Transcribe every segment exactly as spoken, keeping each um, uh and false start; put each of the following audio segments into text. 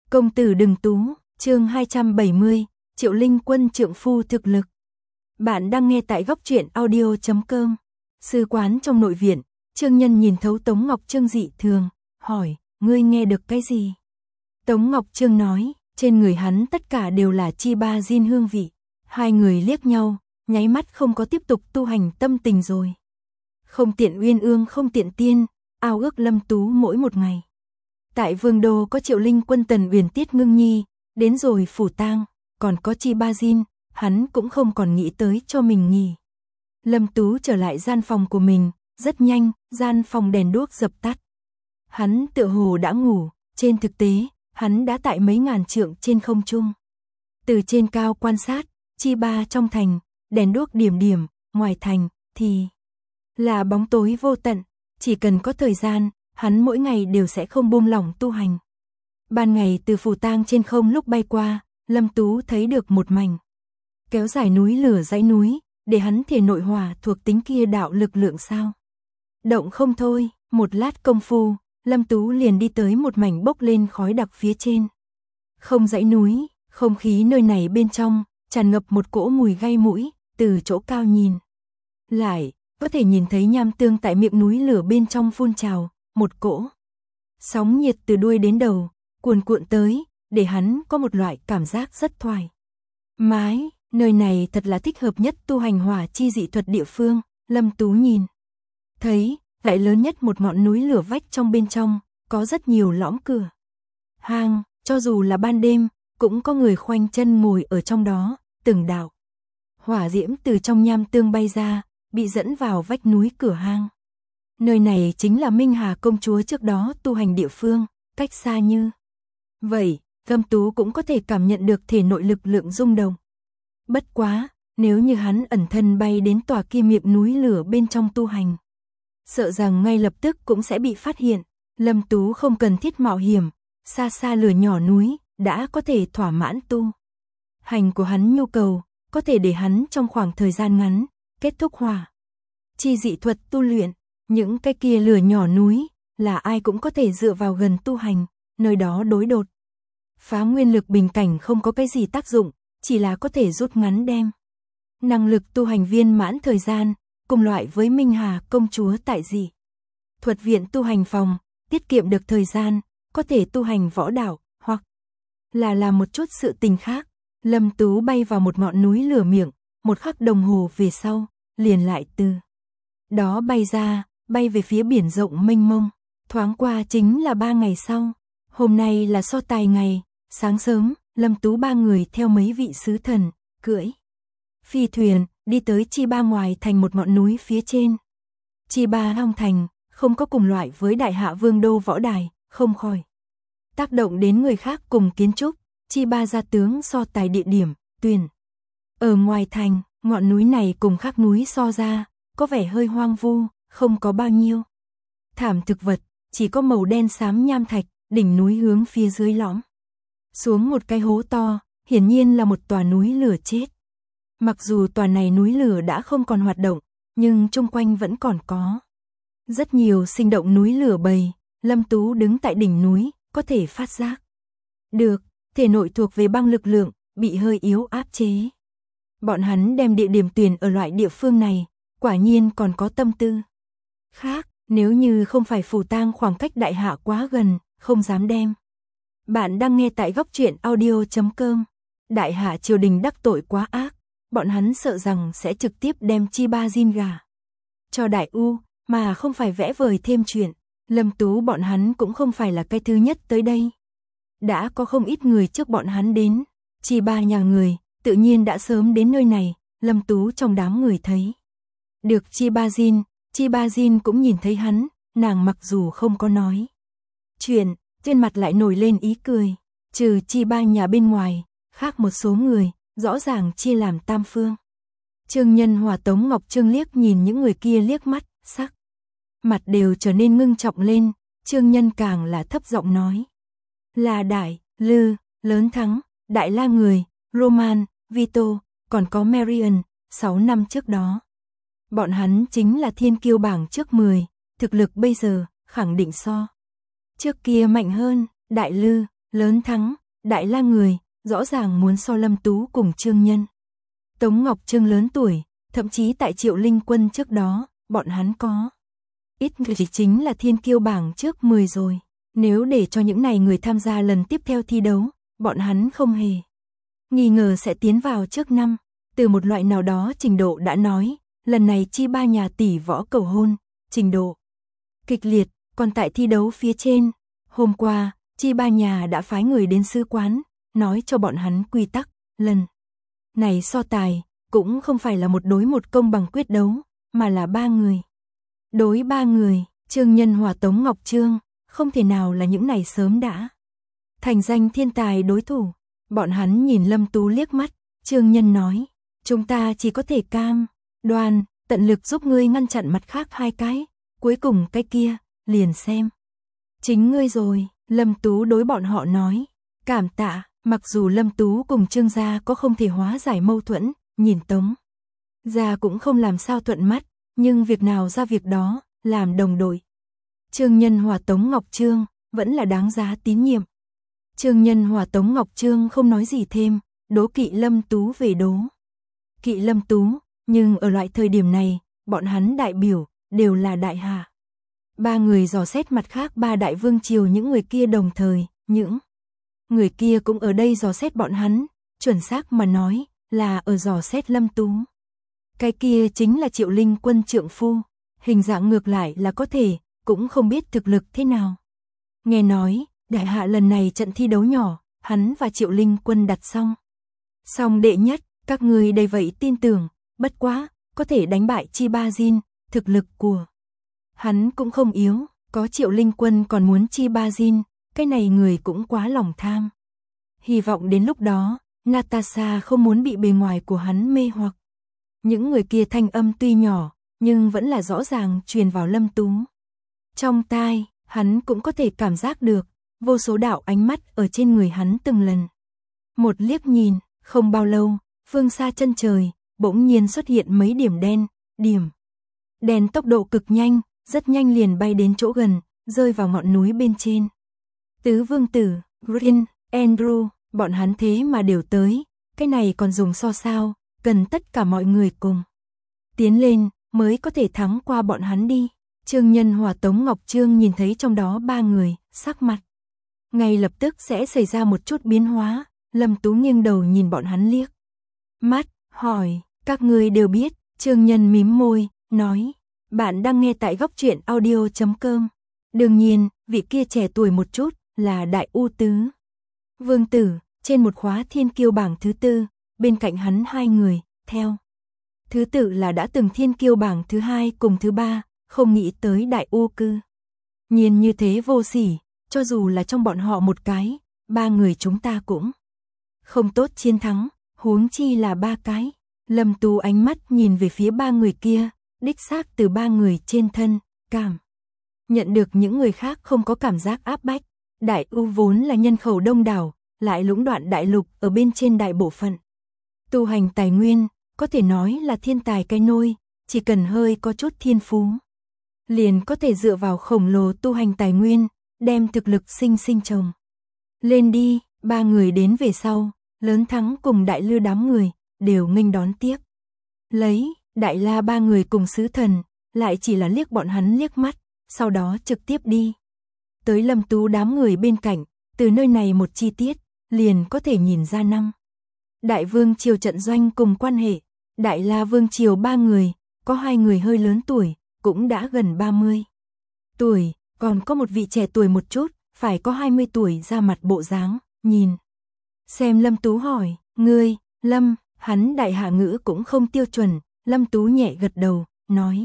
Công tử đừng tú, chương hai trăm bảy mươi, Triệu Linh Quân trượng phu thực lực. Bạn đang nghe tại góc truyện audio chấm com. Sư quán trong nội viện, Trương Nhân nhìn thấu Tống Ngọc Trương dị thường, hỏi, ngươi nghe được cái gì? Tống Ngọc Trương nói, trên người hắn tất cả đều là chi ba diên hương vị. Hai người liếc nhau, nháy mắt không có tiếp tục tu hành tâm tình rồi. Không tiện uyên ương không tiện tiên, ao ước Lâm Tú mỗi một ngày. Tại Vương Đô có Triệu Linh Quân Tần Uyển Tiết Ngưng Nhi, đến rồi Phủ Tang, còn có chi ba diên, hắn cũng không còn nghĩ tới cho mình nghỉ. Lâm Tú trở lại gian phòng của mình, rất nhanh, gian phòng đèn đuốc dập tắt. Hắn tựa hồ đã ngủ, trên thực tế, hắn đã tại mấy ngàn trượng trên không trung. Từ trên cao quan sát, chi ba trong thành, đèn đuốc điểm điểm, ngoài thành, thì là bóng tối vô tận, chỉ cần có thời gian, hắn mỗi ngày đều sẽ không buông lỏng tu hành. Ban ngày từ Phủ Tang trên không lúc bay qua, Lâm Tú thấy được một mảnh kéo dài núi lửa dãy núi, để hắn thể nội hỏa thuộc tính kia đạo lực lượng sao. Động không thôi, một lát công phu, Lâm Tú liền đi tới một mảnh bốc lên khói đặc phía trên. Không dãy núi, không khí nơi này bên trong, tràn ngập một cỗ mùi gây mũi, từ chỗ cao nhìn lại, có thể nhìn thấy nham tương tại miệng núi lửa bên trong phun trào, một cỗ sóng nhiệt từ đuôi đến đầu, cuồn cuộn tới, để hắn có một loại cảm giác rất thoải mái. Nơi này thật là thích hợp nhất tu hành hỏa chi dị thuật địa phương. Lâm Tú nhìn thấy, lại lớn nhất một ngọn núi lửa vách trong bên trong, có rất nhiều lõm cửa hang, cho dù là ban đêm, cũng có người khoanh chân ngồi ở trong đó, từng đạo hỏa diễm từ trong nham tương bay ra, bị dẫn vào vách núi cửa hang. Nơi này chính là Minh Hà công chúa trước đó tu hành địa phương, cách xa như vậy, Lâm Tú cũng có thể cảm nhận được thể nội lực lượng rung động. Bất quá, nếu như hắn ẩn thân bay đến tòa kia miệng núi lửa bên trong tu hành, sợ rằng ngay lập tức cũng sẽ bị phát hiện. Lâm Tú không cần thiết mạo hiểm, xa xa lửa nhỏ núi, đã có thể thỏa mãn tu hành của hắn nhu cầu, có thể để hắn trong khoảng thời gian ngắn, kết thúc hỏa chi dị thuật tu luyện. Những cái kia lửa nhỏ núi, là ai cũng có thể dựa vào gần tu hành, nơi đó đối đột phá nguyên lực bình cảnh không có cái gì tác dụng, chỉ là có thể rút ngắn đem năng lực tu hành viên mãn thời gian, cùng loại với Minh Hà công chúa tại dị thuật viện tu hành phòng, tiết kiệm được thời gian, có thể tu hành võ đạo, hoặc là làm một chút sự tình khác. Lâm Tú bay vào một ngọn núi lửa miệng, một khắc đồng hồ về sau, liền lại từ đó bay ra, bay về phía biển rộng mênh mông. Thoáng qua chính là ba ngày sau, hôm nay là so tài ngày. Sáng sớm, Lâm Tú ba người theo mấy vị sứ thần, cưỡi phi thuyền, đi tới chi ba ngoài thành một ngọn núi phía trên. Chi ba Long Thành, không có cùng loại với Đại Hạ Vương Đô võ đài, không khỏi tác động đến người khác cùng kiến trúc. Chi ba gia tướng so tài địa điểm, tuyển ở ngoài thành, ngọn núi này cùng khác núi so ra, có vẻ hơi hoang vu, không có bao nhiêu thảm thực vật, chỉ có màu đen xám nham thạch, đỉnh núi hướng phía dưới lõm xuống một cái hố to, hiển nhiên là một tòa núi lửa chết. Mặc dù tòa này núi lửa đã không còn hoạt động, nhưng chung quanh vẫn còn có rất nhiều sinh động núi lửa bầy. Lâm Tú đứng tại đỉnh núi, có thể phát giác được, thể nội thuộc về băng lực lượng, bị hơi yếu áp chế. Bọn hắn đem địa điểm tuyển ở loại địa phương này, quả nhiên còn có tâm tư khác, nếu như không phải Phủ Tang khoảng cách Đại Hạ quá gần, không dám đem. Bạn đang nghe tại góc truyện audio chấm com. Đại Hạ triều đình đắc tội quá ác, bọn hắn sợ rằng sẽ trực tiếp đem chi ba diên gà cho Đại U, mà không phải vẽ vời thêm chuyện. Lâm Tú bọn hắn cũng không phải là cái thứ nhất tới đây. Đã có không ít người trước bọn hắn đến, chi ba nhà người, tự nhiên đã sớm đến nơi này. Lâm Tú trong đám người thấy được chi ba diên, chi ba diên cũng nhìn thấy hắn, nàng mặc dù không có nói chuyện, trên mặt lại nổi lên ý cười. Trừ chi ba nhà bên ngoài, khác một số người, rõ ràng chia làm tam phương. Trương Nhân hòa Tống Ngọc Trương liếc nhìn những người kia liếc mắt, sắc mặt đều trở nên ngưng trọng lên. Trương Nhân càng là thấp giọng nói, là Đại Lư, lớn thắng, Đại La người, Roman, Vito, còn có Marion, sáu năm trước đó. Bọn hắn chính là thiên kiêu bảng trước mười, thực lực bây giờ, khẳng định so trước kia mạnh hơn. Đại Lư, lớn thắng, Đại La người, rõ ràng muốn so Lâm Tú cùng Trương Nhân. Tống Ngọc Trương lớn tuổi, thậm chí tại Triệu Linh Quân trước đó, bọn hắn có. Ít người chỉ chính là thiên kiêu bảng trước mười rồi. Nếu để cho những này người tham gia lần tiếp theo thi đấu, bọn hắn không hề nghi ngờ sẽ tiến vào trước năm. Từ một loại nào đó trình độ đã nói, lần này chi ba nhà tỷ võ cầu hôn, trình độ kịch liệt, còn tại thi đấu phía trên. Hôm qua, chi ba nhà đã phái người đến sư quán, nói cho bọn hắn quy tắc, lần này so tài, cũng không phải là một đối một công bằng quyết đấu, mà là ba người. Đối ba người, Trương Nhân hòa Tống Ngọc Trương, không thể nào là những này sớm đã thành danh thiên tài đối thủ. Bọn hắn nhìn Lâm Tú liếc mắt, Trương Nhân nói, chúng ta chỉ có thể cam đoan, tận lực giúp ngươi ngăn chặn mặt khác hai cái, cuối cùng cái kia, liền xem chính ngươi rồi. Lâm Tú đối bọn họ nói, cảm tạ. Mặc dù Lâm Tú cùng Trương gia có không thể hóa giải mâu thuẫn, nhìn Tống gia cũng không làm sao thuận mắt, nhưng việc nào ra việc đó, làm đồng đội. Trương Nhân hòa Tống Ngọc Trương vẫn là đáng giá tín nhiệm. Trương Nhân hòa Tống Ngọc Trương không nói gì thêm, đố kỵ Lâm Tú về đố kỵ Lâm Tú, nhưng ở loại thời điểm này, bọn hắn đại biểu đều là đại hạ. Ba người dò xét mặt khác ba đại vương triều những người kia đồng thời, những người kia cũng ở đây dò xét bọn hắn, chuẩn xác mà nói, là ở dò xét Lâm Tú. Cái kia chính là Triệu Linh Quân trượng phu, hình dạng ngược lại là có thể, cũng không biết thực lực thế nào. Nghe nói, đại hạ lần này trận thi đấu nhỏ, hắn và Triệu Linh Quân đặt xong. Xong đệ nhất, các người đầy vậy tin tưởng, bất quá, có thể đánh bại Chi Ba Jin, thực lực của hắn cũng không yếu, có Triệu Linh Quân còn muốn Chi Ba Jin, cái này người cũng quá lòng tham. Hy vọng đến lúc đó, Natasha không muốn bị bề ngoài của hắn mê hoặc. Những người kia thanh âm tuy nhỏ, nhưng vẫn là rõ ràng truyền vào Lâm Tú. Trong tai, hắn cũng có thể cảm giác được, vô số đạo ánh mắt ở trên người hắn từng lần. Một liếc nhìn, không bao lâu, phương xa chân trời, bỗng nhiên xuất hiện mấy điểm đen, điểm đèn tốc độ cực nhanh, rất nhanh liền bay đến chỗ gần, rơi vào ngọn núi bên trên. Tứ vương tử, Green, Andrew, bọn hắn thế mà đều tới, cái này còn dùng so sao, cần tất cả mọi người cùng tiến lên, mới có thể thắng qua bọn hắn đi. Trương Nhân hòa Tống Ngọc Trương nhìn thấy trong đó ba người, sắc mặt ngay lập tức sẽ xảy ra một chút biến hóa. Lâm Tú nghiêng đầu nhìn bọn hắn liếc mắt, hỏi, các ngươi đều biết. Trương Nhân mím môi, nói, bạn đang nghe tại góc truyện audio chấm com. Đương nhiên, vị kia trẻ tuổi một chút, là Đại U Tứ vương tử, trên một khóa thiên kiêu bảng thứ tư, bên cạnh hắn hai người, theo thứ tự là đã từng thiên kiêu bảng thứ hai cùng thứ ba, không nghĩ tới Đại U cư nhiên như thế vô sỉ, cho dù là trong bọn họ một cái, ba người chúng ta cũng không tốt chiến thắng, huống chi là ba cái. Lâm Tú ánh mắt nhìn về phía ba người kia, đích xác từ ba người trên thân, cảm nhận được những người khác không có cảm giác áp bách. Đại U vốn là nhân khẩu đông đảo, lại lũng đoạn đại lục ở bên trên đại bộ phận. Tu hành tài nguyên, có thể nói là thiên tài cái nôi, chỉ cần hơi có chút thiên phú. Liền có thể dựa vào khổng lồ tu hành tài nguyên, đem thực lực sinh sinh trồng lên đi. Ba người đến về sau, lớn thắng cùng đại lư đám người, đều nghênh đón tiếp. Lấy, Đại La ba người cùng sứ thần, lại chỉ là liếc bọn hắn liếc mắt, sau đó trực tiếp đi tới Lâm Tú đám người bên cạnh. Từ nơi này một chi tiết, liền có thể nhìn ra năm Đại Vương triều trận doanh cùng quan hệ. Đại La Vương triều ba người, có hai người hơi lớn tuổi, cũng đã gần ba mươi tuổi, còn có một vị trẻ tuổi một chút, phải có hai mươi tuổi ra mặt bộ dáng. Nhìn xem Lâm Tú hỏi, ngươi, Lâm, hắn đại hạ ngữ cũng không tiêu chuẩn. Lâm Tú nhẹ gật đầu, nói,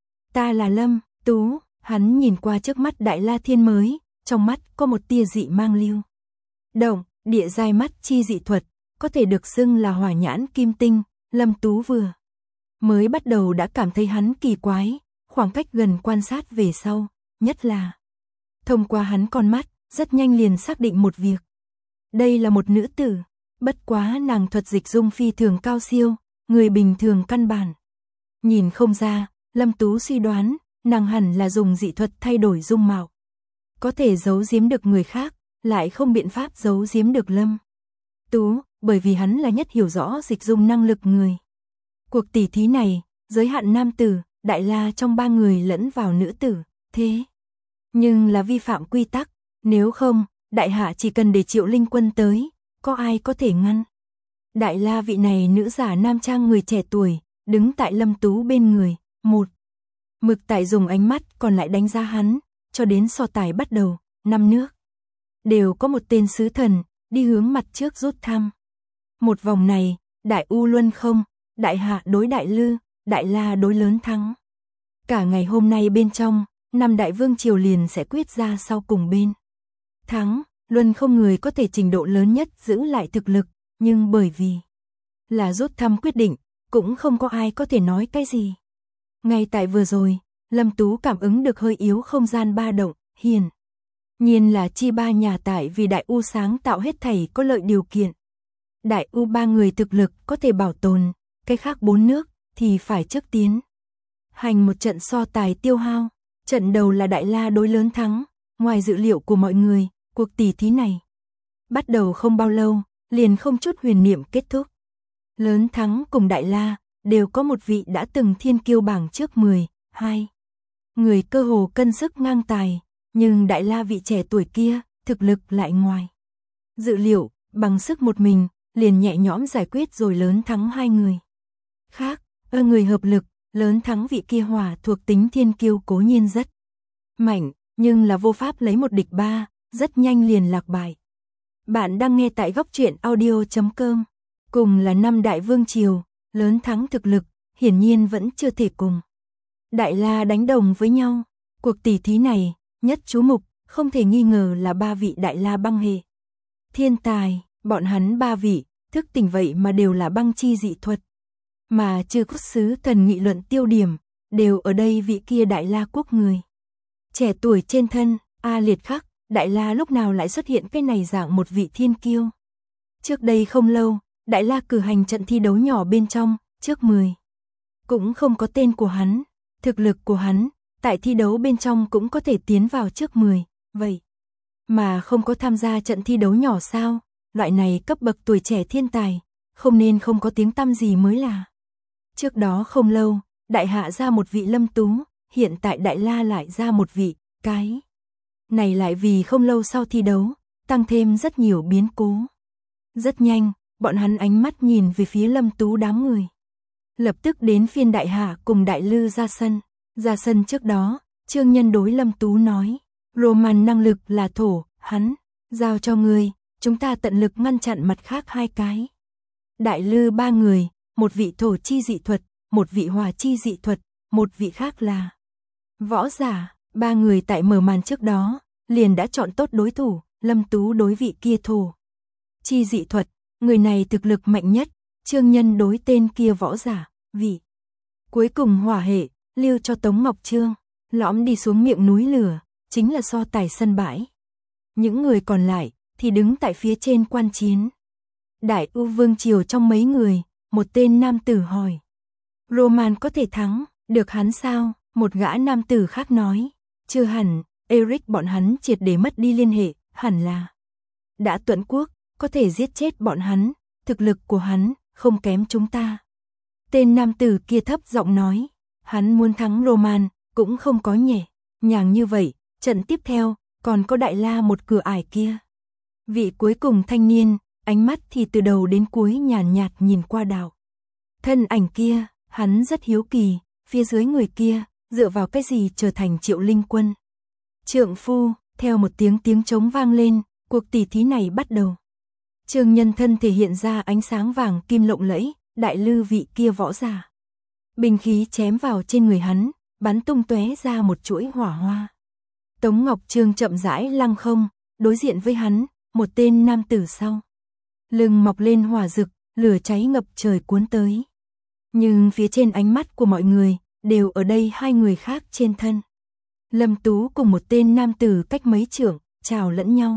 ta là Lâm Tú. Hắn nhìn qua trước mắt Đại La Thiên mới, trong mắt có một tia dị mang lưu động, địa giai mắt chi dị thuật, có thể được xưng là hỏa nhãn kim tinh. Lâm Tú vừa mới bắt đầu đã cảm thấy hắn kỳ quái, khoảng cách gần quan sát về sau, nhất là thông qua hắn con mắt, rất nhanh liền xác định một việc. Đây là một nữ tử, bất quá nàng thuật dịch dung phi thường cao siêu, người bình thường căn bản nhìn không ra. Lâm Tú suy đoán, nàng hẳn là dùng dị thuật thay đổi dung mạo, có thể giấu giếm được người khác. lại không biện pháp giấu giếm được Lâm Tú, bởi vì hắn là nhất hiểu rõ dịch dung năng lực người. Cuộc tỉ thí này, giới hạn nam tử, Đại La trong ba người lẫn vào nữ tử, thế nhưng là vi phạm quy tắc, nếu không, Đại Hạ chỉ cần để Triệu Linh Quân tới, có ai có thể ngăn. Đại La vị này nữ giả nam trang người trẻ tuổi, đứng tại Lâm Tú bên người, một mực tại dùng ánh mắt còn lại đánh giá hắn, cho đến so tài bắt đầu, năm nước đều có một tên sứ thần đi hướng mặt trước rút thăm. Một vòng này, Đại U luân không, Đại Hạ đối Đại Lư, Đại La đối lớn thắng. Cả ngày hôm nay bên trong, năm đại vương triều liền sẽ quyết ra sau cùng bên thắng, luân không người có thể trình độ lớn nhất giữ lại thực lực, nhưng bởi vì là rút thăm quyết định, cũng không có ai có thể nói cái gì. Ngay tại vừa rồi, Lâm Tú cảm ứng được hơi yếu không gian ba động, hiển nhiên là chi ba nhà tại vì Đại U sáng tạo hết thảy có lợi điều kiện. Đại U ba người thực lực có thể bảo tồn, cái khác bốn nước thì phải trước tiến hành một trận so tài tiêu hao. Trận đầu là Đại La đối lớn thắng, ngoài dự liệu của mọi người, cuộc tỷ thí này bắt đầu không bao lâu, liền không chút huyền niệm kết thúc. Lớn thắng cùng Đại La đều có một vị đã từng thiên kiêu bảng trước mười, hai người cơ hồ cân sức ngang tài, nhưng Đại La vị trẻ tuổi kia, thực lực lại ngoài dự liệu, bằng sức một mình, liền nhẹ nhõm giải quyết rồi lớn thắng hai người khác. Ở người hợp lực, lớn thắng vị kia hỏa thuộc tính thiên kiêu cố nhiên rất mạnh, nhưng là vô pháp lấy một địch ba, rất nhanh liền lạc bại. Bạn đang nghe tại góc truyện audio chấm com. Cùng là năm đại vương triều, lớn thắng thực lực, hiển nhiên vẫn chưa thể cùng Đại La đánh đồng với nhau. Cuộc tỷ thí này, nhất chú mục, không thể nghi ngờ là ba vị Đại La băng hệ thiên tài, bọn hắn ba vị, thức tỉnh vậy mà đều là băng chi dị thuật. Mà trừ cốt sứ thần nghị luận tiêu điểm, đều ở đây vị kia Đại La quốc người trẻ tuổi trên thân, a liệt khắc, Đại La lúc nào lại xuất hiện cái này dạng một vị thiên kiêu. Trước đây không lâu, Đại La cử hành trận thi đấu nhỏ bên trong, trước mười cũng không có tên của hắn, thực lực của hắn, tại thi đấu bên trong cũng có thể tiến vào trước mười, vậy mà không có tham gia trận thi đấu nhỏ sao? Loại này cấp bậc tuổi trẻ thiên tài, không nên không có tiếng tăm gì mới là. Trước đó không lâu, Đại Hạ ra một vị Lâm Tú, hiện tại Đại La lại ra một vị, cái này lại vì không lâu sau thi đấu, tăng thêm rất nhiều biến cố. Rất nhanh, bọn hắn ánh mắt nhìn về phía Lâm Tú đám người. Lập tức đến phiên Đại Hạ cùng Đại Lư ra sân. Ra sân trước đó, Trương Nhân đối Lâm Tú nói, Roman năng lực là thổ, hắn, giao cho ngươi, chúng ta tận lực ngăn chặn mặt khác hai cái. Đại Lư ba người, một vị thổ chi dị thuật, một vị hỏa chi dị thuật, một vị khác là võ giả. Ba người tại mở màn trước đó, liền đã chọn tốt đối thủ, Lâm Tú đối vị kia thổ chi dị thuật, người này thực lực mạnh nhất, Trương Nhân đối tên kia võ giả, vị cuối cùng hỏa hệ, lưu cho Tống Ngọc Trương, lõm đi xuống miệng núi lửa, chính là so tài sân bãi. Những người còn lại, thì đứng tại phía trên quan chiến. Đại U Vương Triều trong mấy người, một tên nam tử hỏi. Roman có thể thắng, được hắn sao? Một gã nam tử khác nói. Chưa hẳn, Eric bọn hắn triệt để mất đi liên hệ, hẳn là đã tuẫn quốc, có thể giết chết bọn hắn, thực lực của hắn, không kém chúng ta. Tên nam tử kia thấp giọng nói. Hắn muốn thắng Roman, cũng không có nhẹ nhàng như vậy, trận tiếp theo, còn có Đại La một cửa ải kia. Vị cuối cùng thanh niên, ánh mắt thì từ đầu đến cuối nhàn nhạt nhìn qua đạo. Thân ảnh kia, hắn rất hiếu kỳ, phía dưới người kia, dựa vào cái gì trở thành Triệu Linh Quân. Trượng phu, theo một tiếng tiếng trống vang lên, cuộc tỷ thí này bắt đầu. Trương Nhân thân thể hiện ra ánh sáng vàng kim lộng lẫy, Đại Lư vị kia võ giả. Bình khí chém vào trên người hắn, bắn tung tóe ra một chuỗi hỏa hoa. Tống Ngọc Trương chậm rãi lăng không, đối diện với hắn, một tên nam tử sau. Lưng mọc lên hỏa rực, lửa cháy ngập trời cuốn tới. Nhưng phía trên ánh mắt của mọi người, đều ở đây hai người khác trên thân. Lâm Tú cùng một tên nam tử cách mấy trượng, chào lẫn nhau.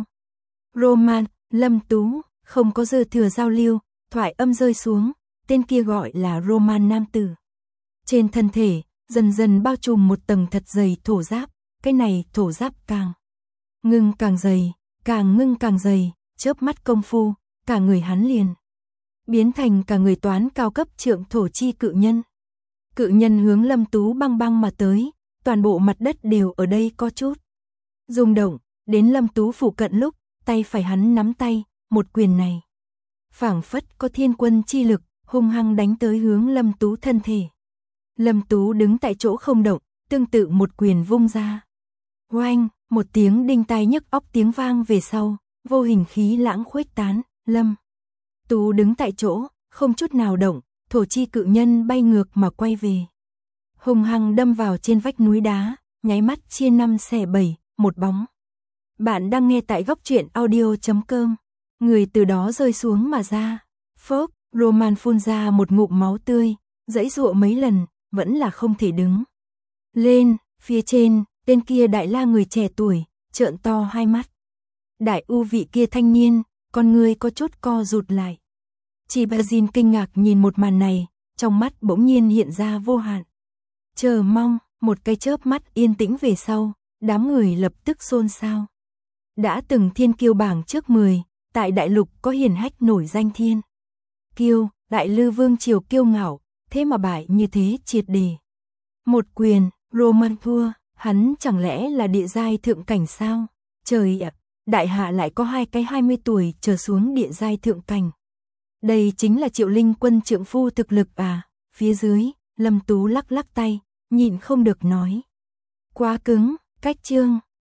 Roman, Lâm Tú, không có dư thừa giao lưu, thoại âm rơi xuống, tên kia gọi là Roman nam tử. Trên thân thể, dần dần bao trùm một tầng thật dày thổ giáp, cái này thổ giáp càng ngưng càng dày, càng ngưng càng dày, chớp mắt công phu, cả người hắn liền biến thành cả người toán cao cấp trượng thổ chi cự nhân. Cự nhân hướng Lâm Tú băng băng mà tới, toàn bộ mặt đất đều ở đây có chút rung động, đến Lâm Tú phụ cận lúc, tay phải hắn nắm tay, một quyền này phảng phất có thiên quân chi lực, hung hăng đánh tới hướng Lâm Tú thân thể. Lâm Tú đứng tại chỗ không động, tương tự một quyền vung ra. Oanh, một tiếng đinh tai nhức óc tiếng vang về sau, vô hình khí lãng khuếch tán, Lâm Tú đứng tại chỗ, không chút nào động, thổ chi cự nhân bay ngược mà quay về. Hung hăng đâm vào trên vách núi đá, nháy mắt chia năm xẻ bảy, một bóng. Bạn đang nghe tại góc truyện audio chấm com. Người từ đó rơi xuống mà ra. Phốc, Roman phun ra một ngụm máu tươi, giãy giụa mấy lần, vẫn là không thể đứng lên. Phía trên, tên kia đại la người trẻ tuổi, trợn to hai mắt. Đại u vị kia thanh niên, con người có chút co rụt lại. Chỉ bà Jin kinh ngạc nhìn một màn này, trong mắt bỗng nhiên hiện ra vô hạn chờ mong. Một cái chớp mắt yên tĩnh về sau, đám người lập tức xôn xao. Đã từng thiên kiêu bảng trước mười, tại đại lục có hiển hách nổi danh thiên kiêu, đại lư vương triều kiêu ngạo, thế mà bại như thế triệt đề. Một quyền, Roman thua, hắn chẳng lẽ là địa giai thượng cảnh sao? Trời ạ, đại hạ lại có hai cái hai mươi tuổi trở xuống địa giai thượng cảnh. Đây chính là Triệu Linh Quân trượng phu thực lực à? Phía dưới, Lâm Tú lắc lắc tay, nhịn không được nói. Quá cứng, cách chương.